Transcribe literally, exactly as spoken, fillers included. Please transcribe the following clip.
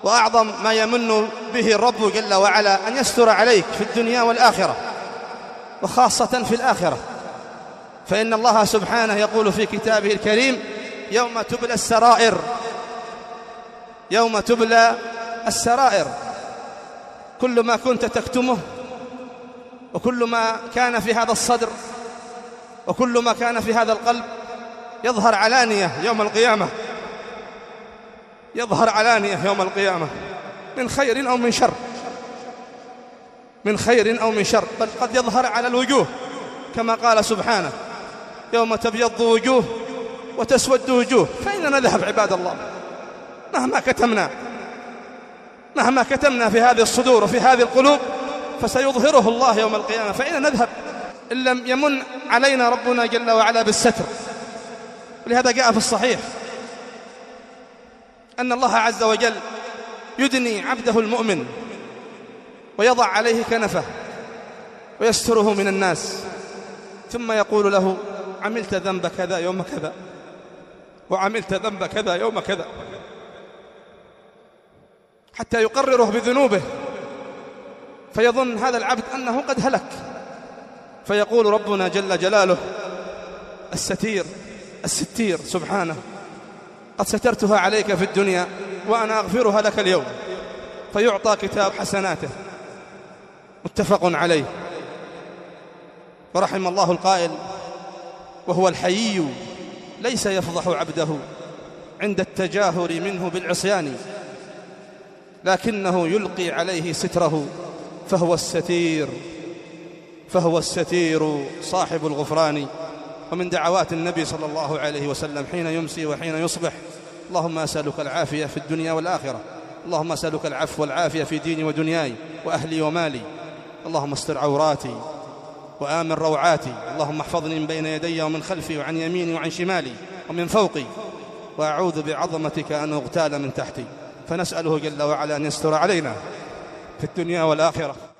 وأعظم ما يمن به الرب جل وعلا أن يستر عليك في الدنيا والآخرة، وخاصة في الآخرة، فإن الله سبحانه يقول في كتابه الكريم: يوم تبلى السرائر، يوم تبلى السرائر. كل ما كنت تكتمه، وكل ما كان في هذا الصدر، وكل ما كان في هذا القلب يظهر علانية يوم القيامة، يظهر علانية يوم القيامة، من خير أو من شر، من خير أو من شر، بل قد يظهر على الوجوه كما قال سبحانه: يوم تبيض وجوه وتسود وجوه. فأين نذهب عباد الله؟ مهما كتمنا، مهما كتمنا في هذه الصدور وفي هذه القلوب فسيظهره الله يوم القيامة. فأين نذهب إن لم يمن علينا ربنا جل وعلا بالستر؟ ولهذا جاء في الصحيح أن الله عز وجل يدني عبده المؤمن ويضع عليه كنفه ويستره من الناس، ثم يقول له: عملت ذنب كذا يوم كذا، وعملت ذنب كذا يوم كذا، حتى يقرره بذنوبه، فيظن هذا العبد أنه قد هلك، فيقول ربنا جل جلاله الستير الستير سبحانه: قد سترتها عليك في الدنيا وأنا أغفرها لك اليوم. فيعطى كتاب حسناته، متفق عليه. ورحم الله القائل: وهو الحيي ليس يفضح عبده عند التجاهر منه بالعصيان، لكنه يلقي عليه ستره، فهو الستير، فهو الستير صاحب الغفران. ومن دعوات النبي صلى الله عليه وسلم حين يمسي وحين يصبح: اللهم أسألك العافية في الدنيا والآخرة، اللهم أسألك العفو والعافية في ديني ودنياي وأهلي ومالي، اللهم استر عوراتي وآمن روعاتي، اللهم احفظني من بين يدي ومن خلفي وعن يميني وعن شمالي ومن فوقي، وأعوذ بعظمتك أن أغتال من تحتي. فنسأله جل وعلا أن يستر علينا في الدنيا والآخرة.